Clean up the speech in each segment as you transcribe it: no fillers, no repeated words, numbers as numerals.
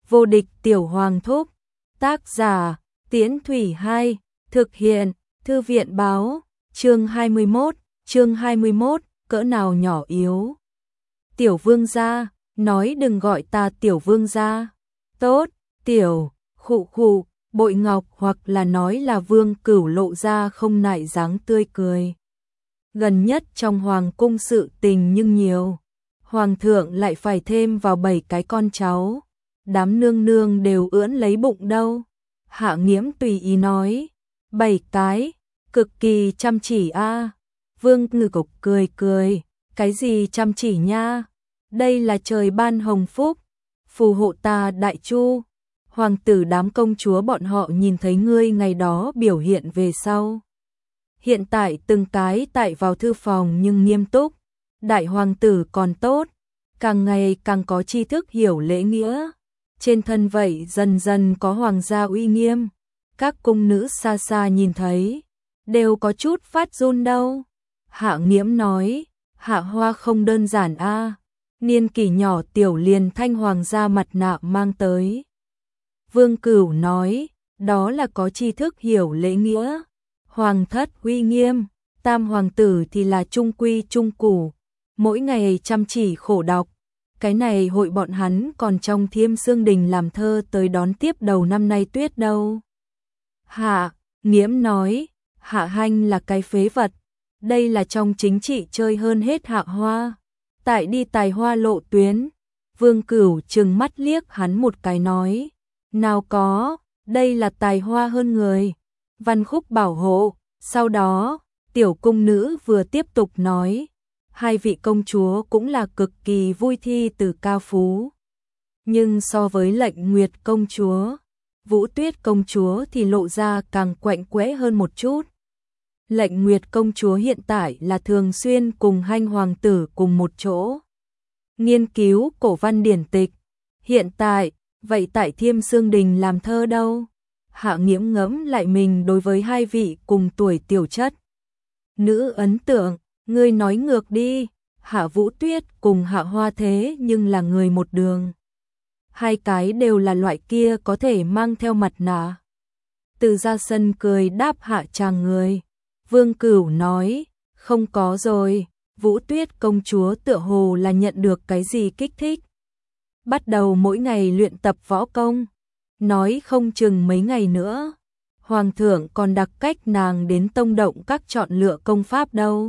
Vô địch tiểu hoàng thúc. Tác giả Tiễn Thủy 2. Thực hiện Thư viện báo. Chương 21, cỡ nào nhỏ yếu. Tiểu vương gia, nói đừng gọi ta tiểu vương gia. Tốt, tiểu, khụ, Bội Ngọc, hoặc là nói là Vương Cửu lộ ra không nại dáng tươi cười. Gần nhất trong hoàng cung sự tình nhưng nhiều. Hoàng thượng lại phải thêm vào 7 cái con cháu. Đám nương nương đều ưỡn lấy bụng đâu. Hạ Nghiễm tùy ý nói. 7 cái, cực kỳ chăm chỉ a. Vương Ngự Cục cười. Cái gì chăm chỉ nha? Đây là trời ban hồng phúc. Phù hộ ta đại chu. Hoàng tử đám công chúa bọn họ nhìn thấy ngươi ngày đó biểu hiện về sau. Hiện tại từng cái tại vào thư phòng nhưng nghiêm túc. Đại hoàng tử còn tốt, càng ngày càng có tri thức hiểu lễ nghĩa. Trên thân vậy dần dần có hoàng gia uy nghiêm. Các cung nữ xa xa nhìn thấy, đều có chút phát run đâu. Hạ Nghiễm nói, Hạ Hoa không đơn giản a. Niên kỷ nhỏ tiểu liền thanh hoàng gia mặt nạ mang tới. Vương Cửu nói, đó là có tri thức hiểu lễ nghĩa. Hoàng thất uy nghiêm, tam hoàng tử thì là trung quy trung củ, mỗi ngày chăm chỉ khổ đọc. Cái này hội bọn hắn còn trong Thiêm Sương Đình làm thơ tới đón tiếp đầu năm nay tuyết đâu. Hạ Nghiễm nói, Hạ Hanh là cái phế vật, đây là trong chính trị chơi hơn hết Hạ Hoa. Tại đi tài hoa lộ tuyến, Vương Cửu trừng mắt liếc hắn một cái nói, nào có, đây là tài hoa hơn người. Văn khúc bảo hộ. Sau đó, tiểu cung nữ vừa tiếp tục nói, hai vị công chúa cũng là cực kỳ vui thi từ cao phú. Nhưng so với Lệnh Nguyệt công chúa, Vũ Tuyết công chúa thì lộ ra càng quạnh quẽ hơn một chút. Lệnh Nguyệt công chúa hiện tại là thường xuyên cùng Hanh hoàng tử cùng một chỗ nghiên cứu cổ văn điển tịch. Hiện tại, vậy tại Thiêm Sương Đình làm thơ đâu? Hạ Nghiễm ngẫm lại mình đối với hai vị cùng tuổi tiểu chất nữ ấn tượng, ngươi nói ngược đi. Hạ Vũ Tuyết cùng Hạ Hoa thế nhưng là người một đường. Hai cái đều là loại kia có thể mang theo mặt nạ. Từ ra sân cười đáp hạ chàng người. Vương Cửu nói, không có rồi. Vũ Tuyết công chúa tựa hồ là nhận được cái gì kích thích. Bắt đầu mỗi ngày luyện tập võ công. Nói không chừng mấy ngày nữa, Hoàng thượng còn đặc cách nàng đến tông động các chọn lựa công pháp đâu.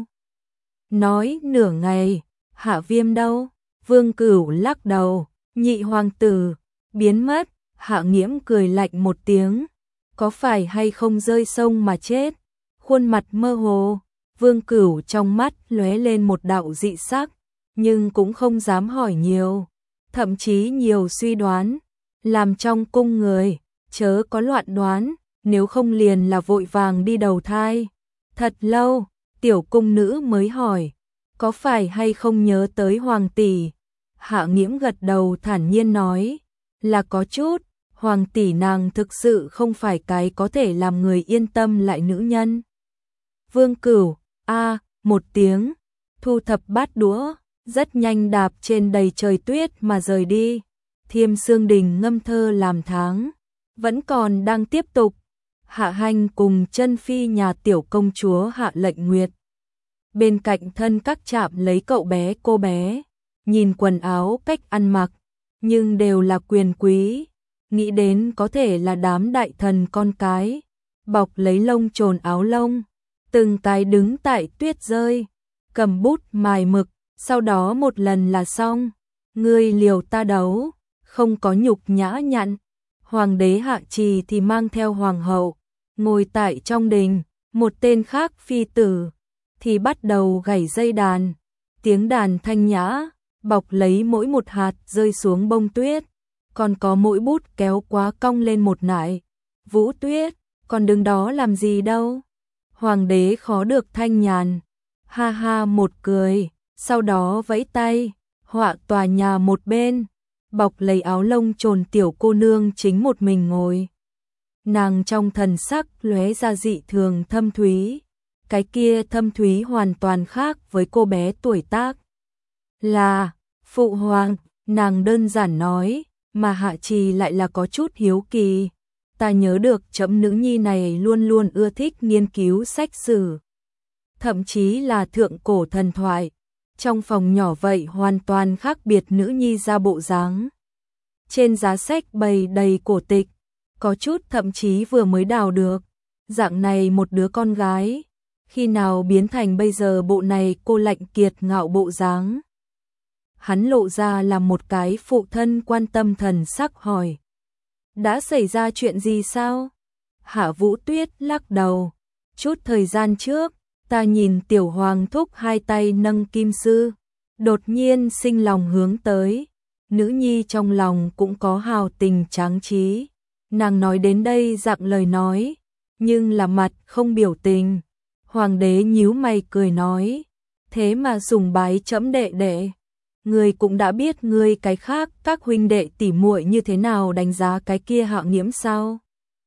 Nói nửa ngày, Hạ Viêm đâu? Vương Cửu lắc đầu, nhị hoàng tử, biến mất. Hạ Nghiễm cười lạnh một tiếng, có phải hay không rơi sông mà chết? Khuôn mặt mơ hồ, Vương Cửu trong mắt lóe lên một đạo dị sắc, nhưng cũng không dám hỏi nhiều, thậm chí nhiều suy đoán. Làm trong cung người, chớ có loạn đoán, nếu không liền là vội vàng đi đầu thai. Thật lâu, tiểu cung nữ mới hỏi, có phải hay không nhớ tới hoàng tỷ? Hạ Nghiễm gật đầu thản nhiên nói, là có chút. Hoàng tỷ nàng thực sự không phải cái có thể làm người yên tâm lại nữ nhân. Vương Cửu, một tiếng, thu thập bát đũa, rất nhanh đạp trên đầy trời tuyết mà rời đi. Thiêm Sương Đình ngâm thơ làm tháng, vẫn còn đang tiếp tục. Hạ Hanh cùng chân phi nhà tiểu công chúa Hạ Lệnh Nguyệt. Bên cạnh thân các chạm lấy cậu bé cô bé, nhìn quần áo cách ăn mặc, nhưng đều là quyền quý. Nghĩ đến có thể là đám đại thần con cái, bọc lấy lông trồn áo lông, từng cái đứng tại tuyết rơi, cầm bút mài mực, sau đó một lần là xong. Ngươi liều ta đấu, không có nhục nhã nhặn. Hoàng đế Hạ Trì thì mang theo hoàng hậu, ngồi tại trong đình, một tên khác phi tử thì bắt đầu gảy dây đàn, tiếng đàn thanh nhã, bọc lấy mỗi một hạt rơi xuống bông tuyết, còn có mỗi bút kéo quá cong lên một nải. Vũ Tuyết, còn đứng đó làm gì đâu? Hoàng đế khó được thanh nhàn, ha ha một cười, sau đó vẫy tay, họa tòa nhà một bên, bọc lấy áo lông trồn tiểu cô nương chính một mình ngồi. Nàng trong thần sắc lóe ra dị thường thâm thúy, cái kia thâm thúy hoàn toàn khác với cô bé tuổi tác. Là, phụ hoàng, nàng đơn giản nói, mà Hạ Trì lại là có chút hiếu kỳ. Ta nhớ được chấm nữ nhi này luôn luôn ưa thích nghiên cứu sách sử, thậm chí là thượng cổ thần thoại. Trong phòng nhỏ vậy hoàn toàn khác biệt nữ nhi ra bộ dáng. Trên giá sách bày đầy cổ tịch, có chút thậm chí vừa mới đào được. Dạng này một đứa con gái, khi nào biến thành bây giờ bộ này cô lạnh kiệt ngạo bộ dáng. Hắn lộ ra là một cái phụ thân quan tâm thần sắc hỏi. Đã xảy ra chuyện gì sao? Hạ Vũ Tuyết lắc đầu. Chút thời gian trước, ta nhìn tiểu hoàng thúc hai tay nâng kim sư, đột nhiên sinh lòng hướng tới. Nữ nhi trong lòng cũng có hào tình tráng trí. Nàng nói đến đây dạng lời nói, nhưng là mặt không biểu tình. Hoàng đế nhíu mày cười nói, thế mà sùng bái trẫm đệ đệ. Ngươi cũng đã biết ngươi cái khác các huynh đệ tỉ muội như thế nào đánh giá cái kia Hạ Nghiễm sao?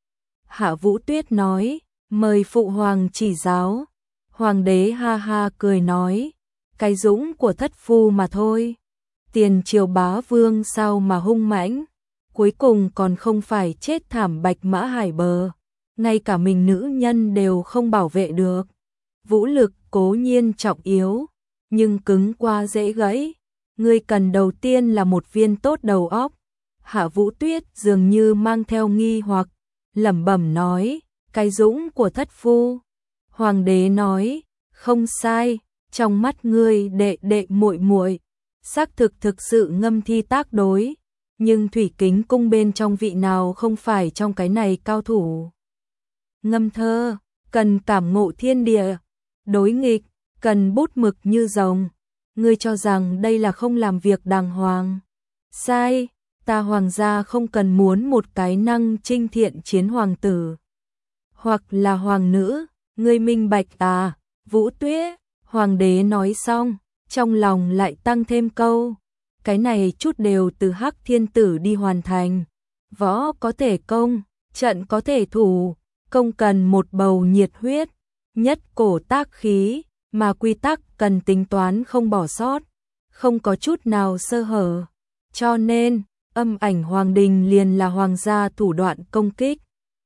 Hạ Vũ Tuyết nói, mời phụ hoàng chỉ giáo. Hoàng đế ha ha cười nói, cái dũng của thất phu mà thôi. Tiền triều bá vương sao mà hung mãnh, cuối cùng còn không phải chết thảm bạch mã hải bờ, ngay cả mình nữ nhân đều không bảo vệ được. Vũ lực cố nhiên trọng yếu, nhưng cứng qua dễ gãy. Ngươi cần đầu tiên là một viên tốt đầu óc. Hạ Vũ Tuyết dường như mang theo nghi hoặc, lẩm bẩm nói, cái dũng của thất phu. Hoàng đế nói, không sai, trong mắt ngươi đệ đệ muội muội, xác thực sự ngâm thi tác đối, nhưng thủy kính cung bên trong vị nào không phải trong cái này cao thủ. Ngâm thơ, cần cảm ngộ thiên địa, đối nghịch, cần bút mực như rồng. Ngươi cho rằng đây là không làm việc đàng hoàng. Sai, ta hoàng gia không cần muốn một cái năng trinh thiện chiến hoàng tử. Hoặc là hoàng nữ, ngươi minh bạch à, Vũ Tuyết. Hoàng đế nói xong, trong lòng lại tăng thêm câu. Cái này chút đều từ Hắc Thiên Tử đi hoàn thành. Võ có thể công, trận có thể thủ, công cần một bầu nhiệt huyết, nhất cổ tác khí. Mà quy tắc cần tính toán không bỏ sót, không có chút nào sơ hở. Cho nên, âm ảnh hoàng đình liền là hoàng gia thủ đoạn công kích.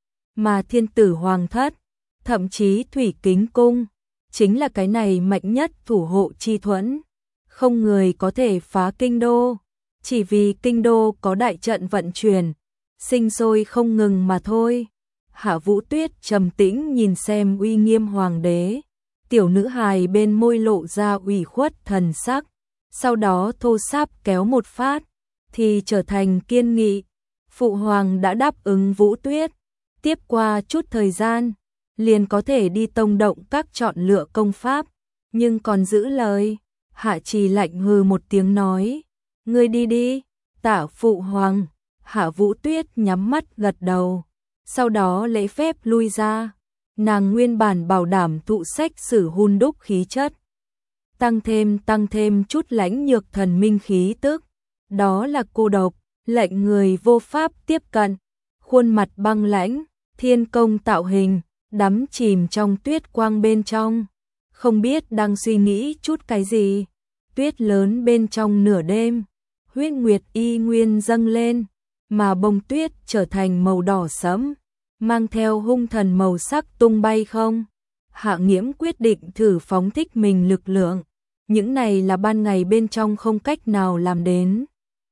Mà thiên tử hoàng thất, thậm chí thủy kính cung, chính là cái này mạnh nhất thủ hộ chi thuẫn. Không người có thể phá kinh đô, chỉ vì kinh đô có đại trận vận chuyển, sinh sôi không ngừng mà thôi. Hạ Vũ Tuyết trầm tĩnh nhìn xem uy nghiêm hoàng đế. Tiểu nữ hài bên môi lộ ra ủy khuất thần sắc, sau đó thô sáp kéo một phát, thì trở thành kiên nghị. Phụ hoàng đã đáp ứng Vũ Tuyết, tiếp qua chút thời gian, liền có thể đi tông động các chọn lựa công pháp, nhưng còn giữ lời. Hạ Trì lạnh hừ một tiếng nói, ngươi đi đi, tạ phụ hoàng. Hạ Vũ Tuyết nhắm mắt gật đầu, sau đó lễ phép lui ra. Nàng nguyên bản bảo đảm thụ sách sử hun đúc khí chất, tăng thêm chút lãnh nhược thần minh khí tức, đó là cô độc, lệnh người vô pháp tiếp cận, khuôn mặt băng lãnh, thiên công tạo hình, đắm chìm trong tuyết quang bên trong, không biết đang suy nghĩ chút cái gì. Tuyết lớn bên trong nửa đêm, huyết nguyệt y nguyên dâng lên, mà bông tuyết trở thành màu đỏ sẫm, mang theo hung thần màu sắc tung bay không. Hạ Nghiễm quyết định thử phóng thích mình lực lượng, những này là ban ngày bên trong không cách nào làm đến.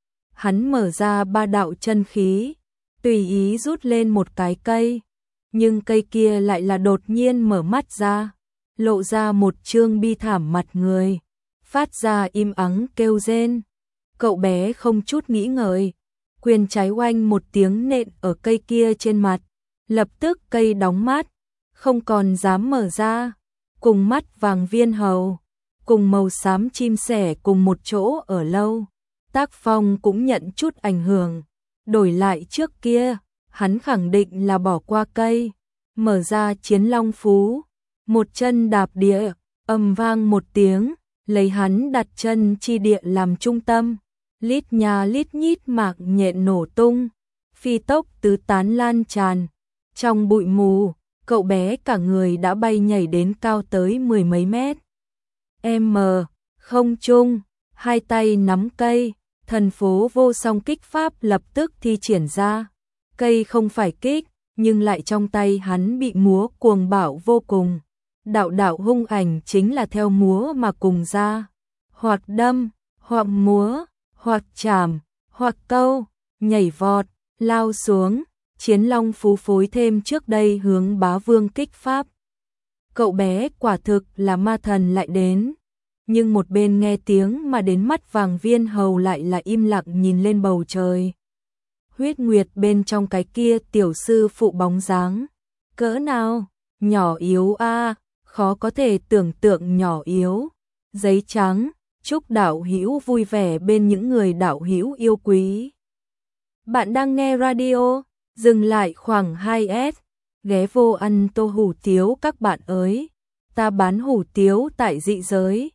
Hắn mở ra ba đạo chân khí, tùy ý rút lên một cái cây, nhưng cây kia lại là đột nhiên mở mắt ra, lộ ra một trương bi thảm mặt người, phát ra im ắng kêu rên. Cậu bé không chút nghĩ ngợi, quyền trái oanh một tiếng nện ở cây kia trên mặt. Lập tức cây đóng mắt, không còn dám mở ra, cùng mắt vàng viên hầu, cùng màu xám chim sẻ cùng một chỗ ở lâu. Tác phong cũng nhận chút ảnh hưởng, đổi lại trước kia, hắn khẳng định là bỏ qua cây, mở ra chiến long phú, một chân đạp địa, ầm vang một tiếng, lấy hắn đặt chân chi địa làm trung tâm, lít nhà lít nhít mạc nhện nổ tung, phi tốc tứ tán lan tràn. Trong bụi mù, cậu bé cả người đã bay nhảy đến cao tới 10 mấy mét. Không trung, hai tay nắm cây, Thần phố vô song kích pháp lập tức thi triển ra. Cây không phải kích, nhưng lại trong tay hắn bị múa cuồng bạo vô cùng. Đạo đạo hung ảnh chính là theo múa mà cùng ra. Hoặc đâm, hoặc múa, hoặc chảm, hoặc câu, nhảy vọt, lao xuống. Chiến long phú phối thêm trước đây hướng Bá Vương kích pháp. Cậu bé quả thực là ma thần lại đến. Nhưng một bên nghe tiếng mà đến mắt vàng viên hầu lại là im lặng nhìn lên bầu trời. Huyết nguyệt bên trong cái kia tiểu sư phụ bóng dáng. Cỡ nào? Nhỏ yếu a, khó có thể tưởng tượng nhỏ yếu. Giấy trắng, chúc đạo hữu vui vẻ bên những người đạo hữu yêu quý. Bạn đang nghe radio, dừng lại khoảng 2S, ghé vô ăn tô hủ tiếu các bạn ơi. Ta bán hủ tiếu tại dị giới,